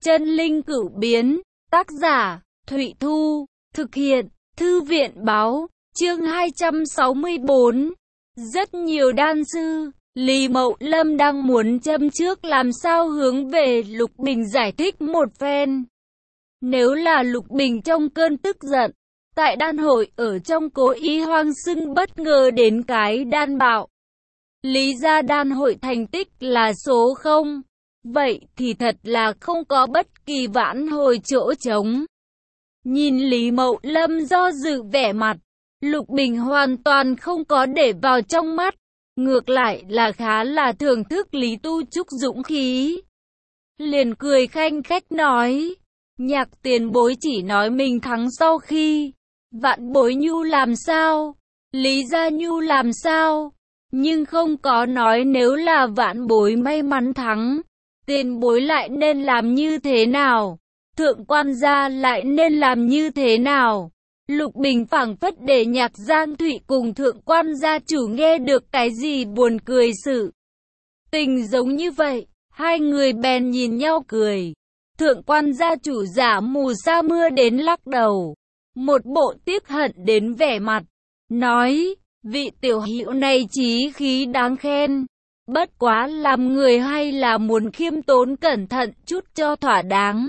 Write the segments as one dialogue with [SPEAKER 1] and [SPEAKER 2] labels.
[SPEAKER 1] Chân linh cửu biến, tác giả, Thụy Thu, thực hiện, Thư viện báo, chương 264. Rất nhiều đan sư, Lý Mậu Lâm đang muốn châm trước làm sao hướng về Lục Bình giải thích một phen. Nếu là Lục Bình trong cơn tức giận, tại đan hội ở trong cố ý hoang xưng bất ngờ đến cái đan bạo. Lý ra đan hội thành tích là số 0. Vậy thì thật là không có bất kỳ vãn hồi chỗ trống. Nhìn Lý Mậu Lâm do dự vẻ mặt, Lục Bình hoàn toàn không có để vào trong mắt. Ngược lại là khá là thưởng thức Lý Tu Trúc dũng khí. Liền cười khanh khách nói, Nhạc tiền bối chỉ nói mình thắng sau khi vạn bối nhu làm sao, Lý gia nhu làm sao, nhưng không có nói nếu là vạn bối may mắn thắng, tiền bối lại nên làm như thế nào, thượng quan gia lại nên làm như thế nào. Lục Bình phảng phất để Nhạc Giang Thụy cùng thượng quan gia chủ nghe được cái gì buồn cười sự tình giống như vậy, hai người bèn nhìn nhau cười. Thượng quan gia chủ giả mù sa mưa đến lắc đầu, một bộ tiếc hận đến vẻ mặt, nói, vị tiểu hữu này chí khí đáng khen, bất quá làm người hay là muốn khiêm tốn cẩn thận chút cho thỏa đáng.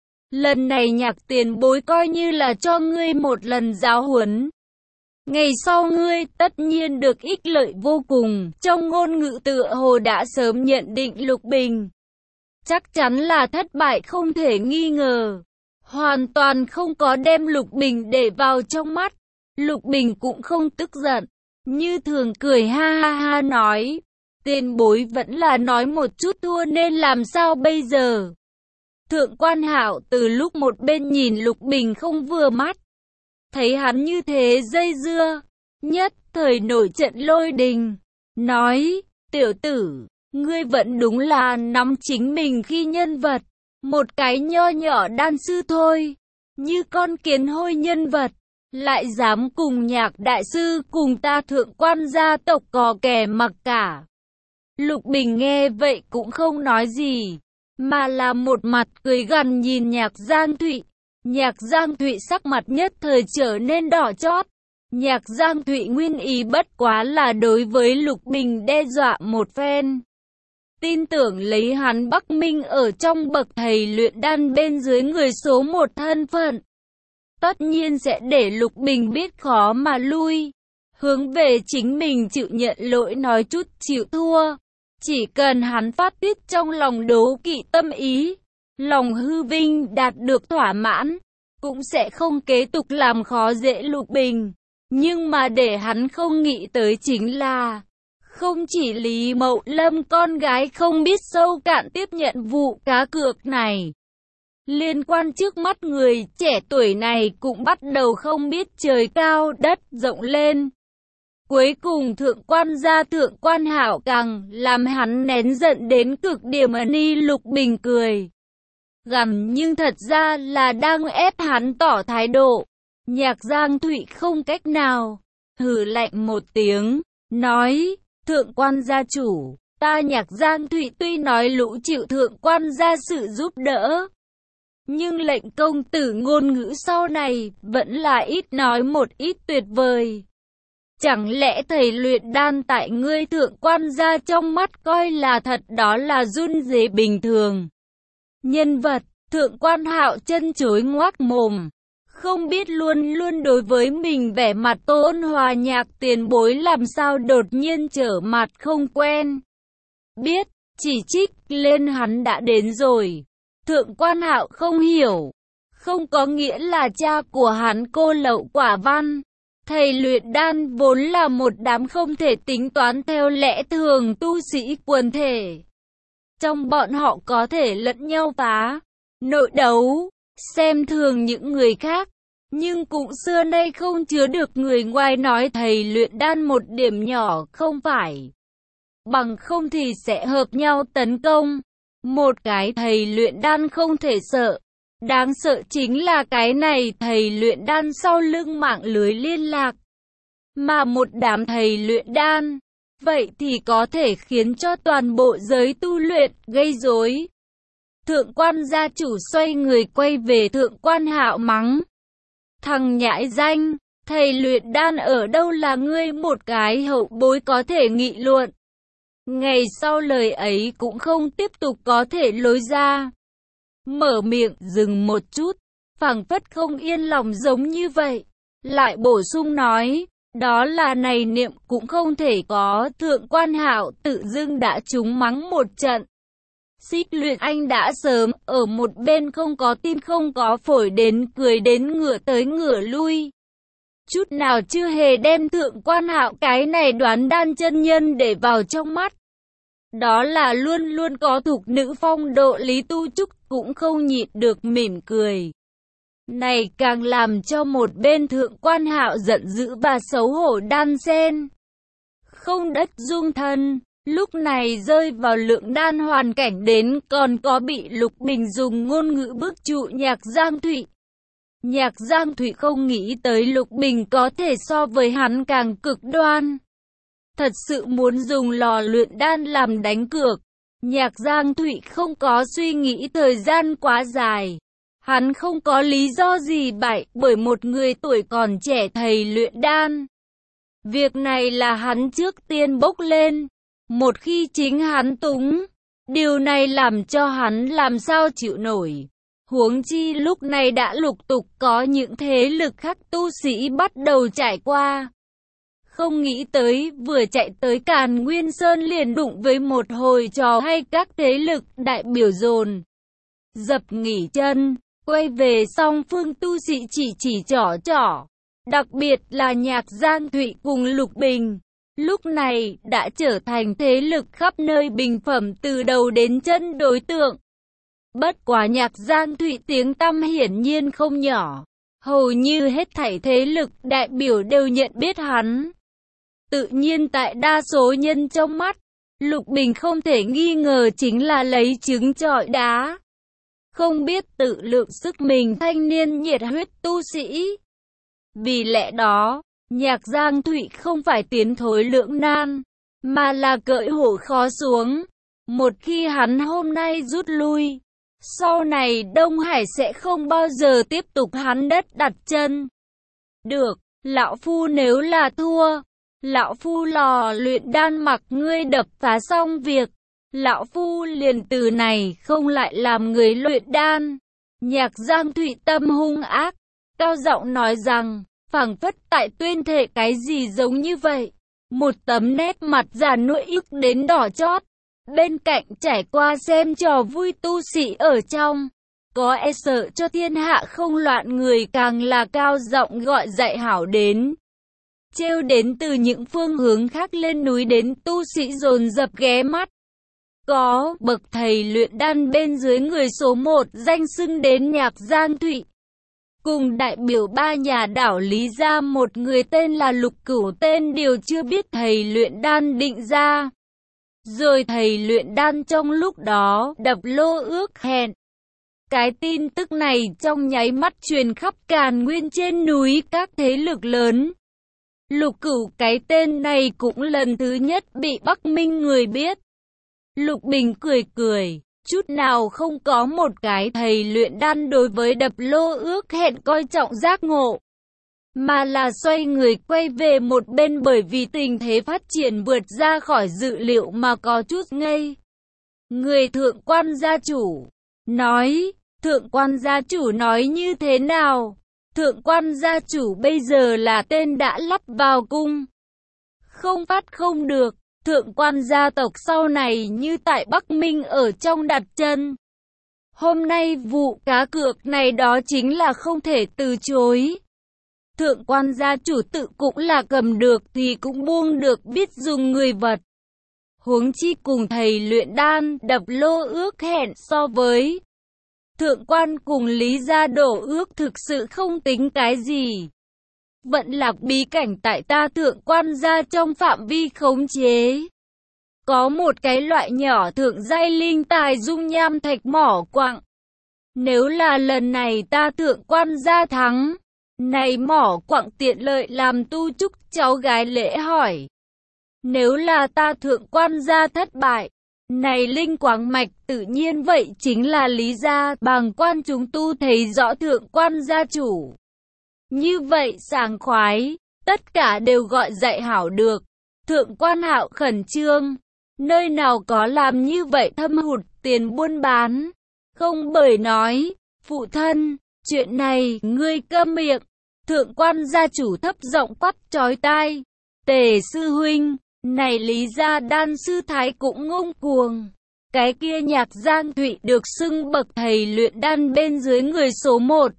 [SPEAKER 1] Lần này Nhạc tiền bối coi như là cho ngươi một lần giáo huấn. Ngày sau ngươi tất nhiên được ích lợi vô cùng. Trong ngôn ngữ tựa hồ đã sớm nhận định Lục Bình chắc chắn là thất bại không thể nghi ngờ. Hoàn toàn không có đem Lục Bình để vào trong mắt. Lục Bình cũng không tức giận, như thường cười ha ha ha nói, tiền bối vẫn là nói một chút thua nên làm sao bây giờ. Thượng quan Hạo từ lúc một bên nhìn Lục Bình không vừa mắt, thấy hắn như thế dây dưa, nhất thời nổi trận lôi đình, nói, tiểu tử, ngươi vẫn đúng là nắm chính mình khi nhân vật, một cái nho nhỏ đan sư thôi, như con kiến hôi nhân vật, lại dám cùng Nhạc đại sư cùng ta thượng quan gia tộc cò kè mặc cả. Lục Bình nghe vậy cũng không nói gì, mà là một mặt cười gằn nhìn Nhạc Giang Thụy. Nhạc Giang Thụy sắc mặt nhất thời trở nên đỏ chót. Nhạc Giang Thụy nguyên ý bất quá là đối với Lục Bình đe dọa một phen. Tin tưởng lấy hắn Bắc Minh ở trong bậc thầy luyện đan bên dưới người số 1 thân phận, tất nhiên sẽ để Lục Bình biết khó mà lui. Hướng về chính mình chịu nhận lỗi nói chút chịu thua. Chỉ cần hắn phát tiết trong lòng đố kỵ tâm ý, lòng hư vinh đạt được thỏa mãn, cũng sẽ không kế tục làm khó dễ Lục Bình. Nhưng mà để hắn không nghĩ tới chính là, không chỉ Lý Mậu Lâm con gái không biết sâu cạn tiếp nhận vụ cá cược này, liên quan trước mắt người trẻ tuổi này cũng bắt đầu không biết trời cao đất rộng lên. Cuối cùng thượng quan gia thượng quan Hạo càng làm hắn nén giận đến cực điểm. Ni Lục Bình cười gằn nhưng thật ra là đang ép hắn tỏ thái độ. Nhạc Giang Thụy không cách nào, hừ lạnh một tiếng, nói, thượng quan gia chủ, ta Nhạc Giang Thụy tuy nói lũ chịu thượng quan gia sự giúp đỡ, nhưng lệnh công tử ngôn ngữ sau này vẫn là ít nói một ít tuyệt vời. Chẳng lẽ thầy luyện đan tại ngươi thượng quan gia trong mắt coi là thật đó là run rế bình thường? Nhân vật, thượng quan Hạo chân chối ngoác mồm, không biết luôn luôn đối với mình vẻ mặt ôn hòa. Nhạc tiền bối làm sao đột nhiên trở mặt không quen biết, chỉ trích lên hắn đã đến rồi. Thượng quan Hạo không hiểu, không có nghĩa là cha của hắn cô lậu quả văn. Thầy luyện đan vốn là một đám không thể tính toán theo lẽ thường tu sĩ quần thể. Trong bọn họ có thể lẫn nhau phá, nội đấu, xem thường những người khác. Nhưng cũng xưa nay không chứa được người ngoài nói thầy luyện đan một điểm nhỏ không phải. Bằng không thì sẽ hợp nhau tấn công. Một cái thầy luyện đan không thể sợ. Đáng sợ chính là cái này thầy luyện đan sau lưng mạng lưới liên lạc. Mà một đám thầy luyện đan, vậy thì có thể khiến cho toàn bộ giới tu luyện gây rối. Thượng quan gia chủ xoay người quay về Thượng quan Hạo mắng. Thằng nhãi danh, thầy luyện đan ở đâu là ngươi một cái hậu bối có thể nghị luận. Ngày sau lời ấy cũng không tiếp tục có thể lối ra. Mở miệng dừng một chút, phảng phất không yên lòng giống như vậy. Lại bổ sung nói, đó là này niệm cũng không thể có. Thượng quan Hạo tự dưng đã trúng mắng một trận. Xích Luyện Anh đã sớm ở một bên không có tim không có phổi đến cười đến ngửa tới ngửa lui. Chút nào chưa hề đem Thượng quan Hạo cái này đoán đan chân nhân để vào trong mắt. Đó là luôn luôn có thục nữ phong độ Lý Tu Trúc cũng không nhịn được mỉm cười. Này càng làm cho một bên Thượng quan Hạo giận dữ và xấu hổ đan xen. Không đất dung thân, lúc này rơi vào lượng đan hoàn cảnh đến còn có bị Lục Bình dùng ngôn ngữ bức trụ Nhạc Giang Thụy. Nhạc Giang Thụy không nghĩ tới Lục Bình có thể so với hắn càng cực đoan. Thật sự muốn dùng lò luyện đan làm đánh cược. Nhạc Giang Thụy không có suy nghĩ thời gian quá dài. Hắn không có lý do gì bại bởi một người tuổi còn trẻ thầy luyện đan. Việc này là hắn trước tiên bốc lên. Một khi chính hắn túng, điều này làm cho hắn làm sao chịu nổi. Huống chi lúc này đã lục tục có những thế lực khác tu sĩ bắt đầu trải qua. Không nghĩ tới vừa chạy tới Càn Nguyên Sơn liền đụng với một hồi trò hay các thế lực đại biểu dồn dập nghỉ chân, quay về song phương tu sĩ chỉ trỏ. Đặc biệt là Nhạc Giang Thụy cùng Lục Bình, lúc này đã trở thành thế lực khắp nơi bình phẩm từ đầu đến chân đối tượng. Bất quá Nhạc Giang Thụy tiếng tăm hiển nhiên không nhỏ, hầu như hết thảy thế lực đại biểu đều nhận biết hắn. Tự nhiên tại đa số nhân trong mắt, Lục Bình không thể nghi ngờ chính là lấy trứng trọi đá. Không biết tự lượng sức mình thanh niên nhiệt huyết tu sĩ. Vì lẽ đó, Nhạc Giang Thụy không phải tiến thối lưỡng nan, mà là cởi hổ khó xuống. Một khi hắn hôm nay rút lui, sau này Đông Hải sẽ không bao giờ tiếp tục hắn đất đặt chân. Được, lão phu nếu là thua, lão phu lò luyện đan mặc ngươi đập phá xong việc, lão phu liền từ này không lại làm người luyện đan. Nhạc Giang Thụy tâm hung ác, cao giọng nói rằng, phảng phất tại tuyên thệ cái gì giống như vậy. Một tấm nét mặt già nua ức đến đỏ chót. Bên cạnh trải qua xem trò vui tu sĩ ở trong, có e sợ cho thiên hạ không loạn người càng là cao giọng gọi dạy hảo đến. Trêu đến từ những phương hướng khác lên núi đến tu sĩ dồn dập ghé mắt. Có bậc thầy luyện đan bên dưới người số 1 danh xưng đến Nhạc Giang Thụy. Cùng đại biểu ba nhà đảo Lý gia một người tên là Lục Cửu tên điều chưa biết thầy luyện đan định ra. Rồi thầy luyện đan trong lúc đó đập lô ước hẹn. Cái tin tức này trong nháy mắt truyền khắp Càn Nguyên trên núi các thế lực lớn. Lục Cửu cái tên này cũng lần thứ nhất bị Bắc Minh người biết. Lục Bình cười, chút nào không có một cái thầy luyện đan đối với đập lô ước hẹn coi trọng giác ngộ. Mà là xoay người quay về một bên bởi vì tình thế phát triển vượt ra khỏi dự liệu mà có chút ngây. Người thượng quan gia chủ nói, thượng quan gia chủ nói như thế nào? Thượng quan gia chủ bây giờ là tên đã lắp vào cung. Không phát không được, thượng quan gia tộc sau này như tại Bắc Minh ở trong đặt chân. Hôm nay vụ cá cược này đó chính là không thể từ chối. Thượng quan gia chủ tự cũng là cầm được thì cũng buông được biết dùng người vật. Huống chi cùng thầy luyện đan đập lô ước hẹn so với thượng quan cùng Lý gia đổ ước thực sự không tính cái gì. Vận lạc bí cảnh tại ta thượng quan gia trong phạm vi khống chế. Có một cái loại nhỏ thượng giai linh tài dung nham thạch mỏ quặng. Nếu là lần này ta thượng quan gia thắng, này mỏ quặng tiện lợi làm tu trúc cháu gái lễ hỏi. Nếu là ta thượng quan gia thất bại, Này linh quáng mạch, tự nhiên vậy chính là Lý gia. Bàng quan chúng tu thấy rõ thượng quan gia chủ như vậy sảng khoái, tất cả đều gọi dạy hảo được. Thượng quan Hạo khẩn trương, nơi nào có làm như vậy thâm hụt tiền buôn bán. Không, bởi nói, phụ thân, chuyện này, ngươi câm miệng. Thượng quan gia chủ thấp giọng quát chói tai. Tề sư huynh, này Lý gia đan sư thái cũng ngông cuồng. Cái kia Nhạc Giang Thụy được xưng bậc thầy luyện đan bên dưới người số 1.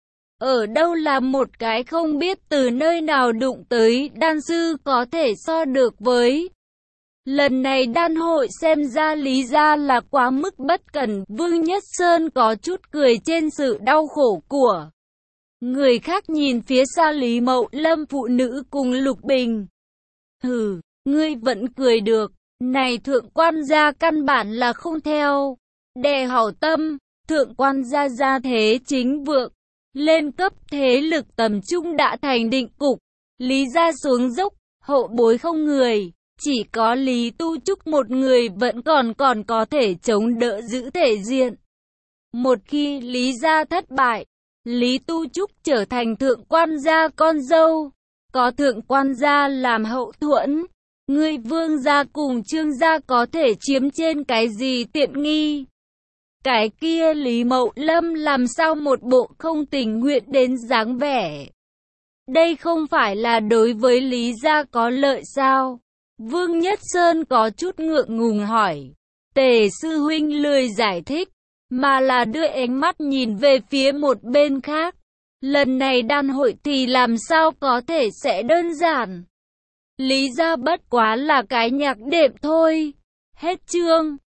[SPEAKER 1] Ở đâu là một cái không biết từ nơi nào đụng tới đan sư có thể so được với. Lần này đan hội xem ra Lý gia là quá mức bất cẩn. Vương Nhất Sơn có chút cười trên sự đau khổ của người khác, nhìn phía xa Lý Mậu Lâm phụ nữ cùng Lục Bình. Hừ, ngươi vẫn cười được. Này thượng quan gia căn bản là không theo đè hảo tâm. Thượng quan gia gia thế chính vượng, lên cấp thế lực tầm trung đã thành định cục. Lý gia xuống dốc, hậu bối không người. Chỉ có Lý Tu Trúc một người vẫn còn có thể chống đỡ giữ thể diện. Một khi Lý gia thất bại, Lý Tu Trúc trở thành thượng quan gia con dâu. Có thượng quan gia làm hậu thuẫn, người Vương gia cùng Trương gia có thể chiếm trên cái gì tiện nghi. Cái kia Lý Mậu Lâm làm sao một bộ không tình nguyện đến dáng vẻ. Đây không phải là đối với Lý gia có lợi sao? Vương Nhất Sơn có chút ngượng ngùng hỏi. Tề sư huynh lười giải thích, mà là đưa ánh mắt nhìn về phía một bên khác. Lần này đan hội thì làm sao có thể sẽ đơn giản. Lý gia bất quá là cái nhạc đệm thôi. Hết chương.